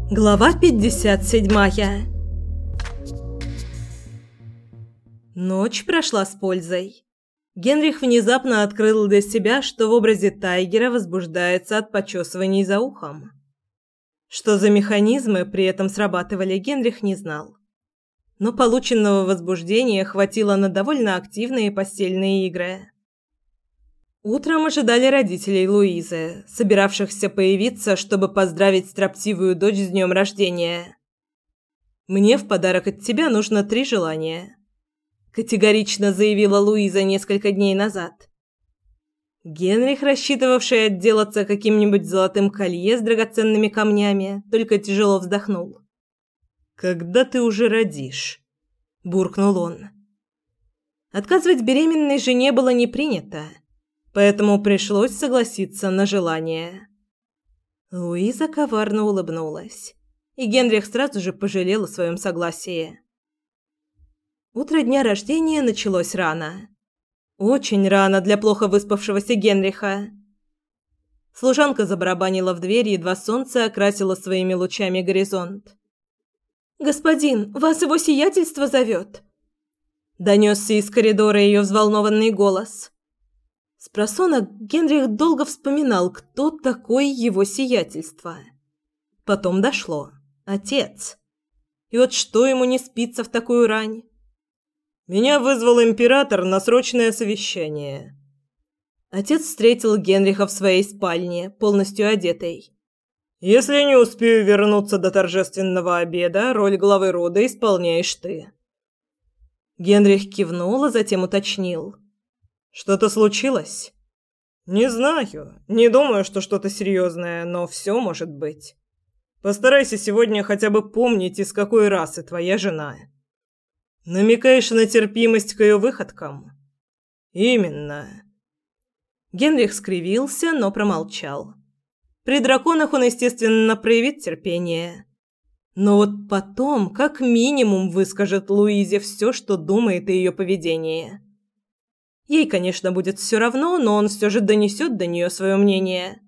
Глава 57. Ночь прошла с пользой. Генрих внезапно открыл для себя, что в образе Тайгера возбуждается от почесываний за ухом. Что за механизмы при этом срабатывали, Генрих не знал. Но полученного возбуждения хватило на довольно активные постельные игры. Утром ожидали родителей Луизы, собиравшихся появиться, чтобы поздравить строптивую дочь с днем рождения. «Мне в подарок от тебя нужно 3 желания», – категорично заявила Луиза несколько дней назад. Генрих, рассчитывавший отделаться каким-нибудь золотым колье с драгоценными камнями, только тяжело вздохнул. «Когда ты уже родишь?» – буркнул он. Отказывать беременной жене было не принято. Поэтому пришлось согласиться на желание. Луиза коварно улыбнулась, и Генрих сразу же пожалел о своем согласии. Утро дня рождения началось рано. Очень рано для плохо выспавшегося Генриха. Служанка забарабанила в дверь, едва солнце окрасило своими лучами горизонт. «Господин, вас его сиятельство зовет!» Донесся из коридора ее взволнованный голос. Спросонок Генрих долго вспоминал, кто такой его сиятельство. Потом дошло. Отец. И вот что ему не спится в такую рань? «Меня вызвал император на срочное совещание». Отец встретил Генриха в своей спальне, полностью одетый. «Если не успею вернуться до торжественного обеда, роль главы рода исполняешь ты». Генрих кивнул, а затем уточнил. «Что-то случилось?» «Не знаю. Не думаю, что что-то серьезное, но все может быть. Постарайся сегодня хотя бы помнить, из какой расы твоя жена». «Намекаешь на терпимость к ее выходкам?» «Именно». Генрих скривился, но промолчал. При драконах он, естественно, проявит терпение. Но вот потом, как минимум, выскажет Луизе все, что думает о ее поведении. Ей, конечно, будет все равно, но он все же донесет до нее свое мнение.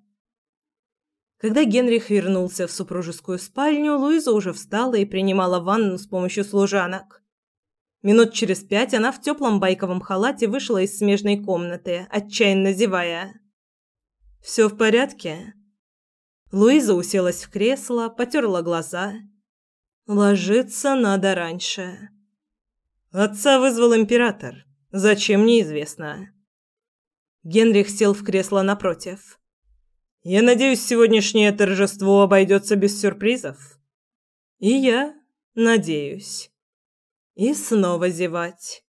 Когда Генрих вернулся в супружескую спальню, Луиза уже встала и принимала ванну с помощью служанок. Минут через 5 она в теплом байковом халате вышла из смежной комнаты, отчаянно зевая. «Все в порядке?» Луиза уселась в кресло, потерла глаза. «Ложиться надо раньше». «Отца вызвал император. Зачем, неизвестно». Генрих сел в кресло напротив. «Я надеюсь, сегодняшнее торжество обойдется без сюрпризов?» «И я надеюсь». И снова зевать.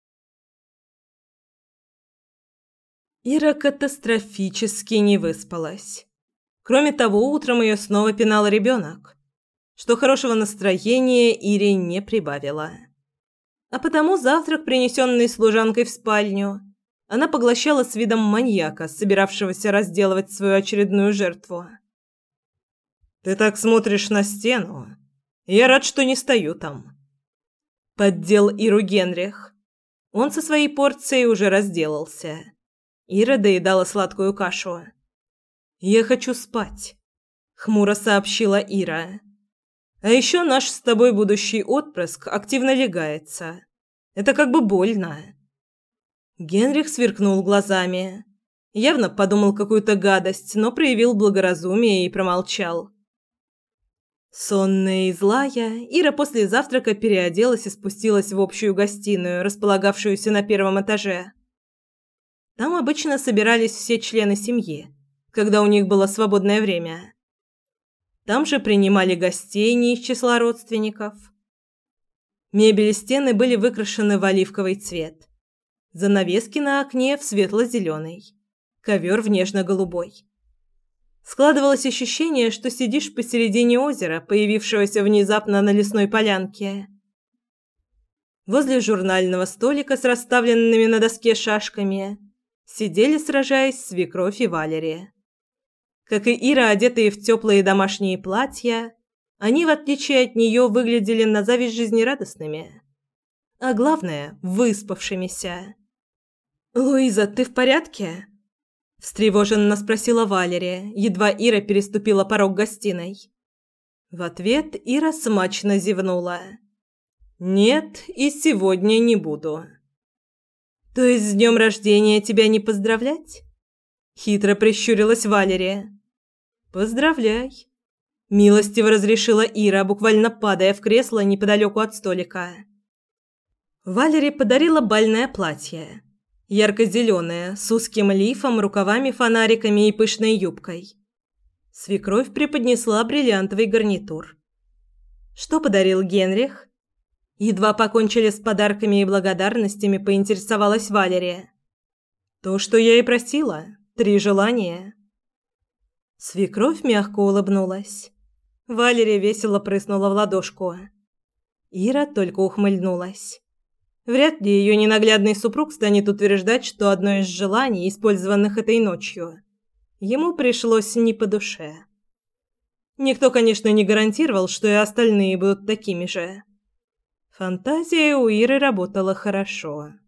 Ира катастрофически не выспалась. Кроме того, утром ее снова пинал ребенок, что хорошего настроения Ире не прибавило. А потому завтрак, принесенный служанкой в спальню, она поглощала с видом маньяка, собиравшегося разделывать свою очередную жертву. «Ты так смотришь на стену. Я рад, что не стою там». Поддел Иру Генрих. Он со своей порцией уже разделался. Ира доедала сладкую кашу. «Я хочу спать», — хмуро сообщила Ира. «А еще наш с тобой будущий отпрыск активно лягается. Это как бы больно». Генрих сверкнул глазами. Явно подумал какую-то гадость, но проявил благоразумие и промолчал. Сонная и злая, Ира после завтрака переоделась и спустилась в общую гостиную, располагавшуюся на 1-м этаже. Там обычно собирались все члены семьи, когда у них было свободное время. Там же принимали гостей не из числа родственников. Мебель и стены были выкрашены в оливковый цвет. Занавески на окне в светло-зеленый. Ковер в нежно-голубой. Складывалось ощущение, что сидишь посередине озера, появившегося внезапно на лесной полянке. Возле журнального столика с расставленными на доске шашками сидели, сражаясь, свекровь и Валерия. Как и Ира, одетые в теплые домашние платья, они, в отличие от нее, выглядели на зависть жизнерадостными. А главное – выспавшимися. «Луиза, ты в порядке?» – встревоженно спросила Валерия, едва Ира переступила порог гостиной. В ответ Ира смачно зевнула. «Нет, и сегодня не буду». «То есть с днем рождения тебя не поздравлять?» Хитро прищурилась Валерия. «Поздравляй», – милостиво разрешила Ира, буквально падая в кресло неподалеку от столика. Валерия подарила бальное платье. Ярко-зеленое, с узким лифом, рукавами-фонариками и пышной юбкой. Свекровь преподнесла бриллиантовый гарнитур. Что подарил Генрих? Едва покончили с подарками и благодарностями, поинтересовалась Валерия. То, что я и просила. 3 желания. Свекровь мягко улыбнулась. Валерия весело прыснула в ладошку. Ира только ухмыльнулась. Вряд ли ее ненаглядный супруг станет утверждать, что одно из желаний, использованных этой ночью, ему пришлось не по душе. Никто, конечно, не гарантировал, что и остальные будут такими же. Фантазия у Иры работала хорошо.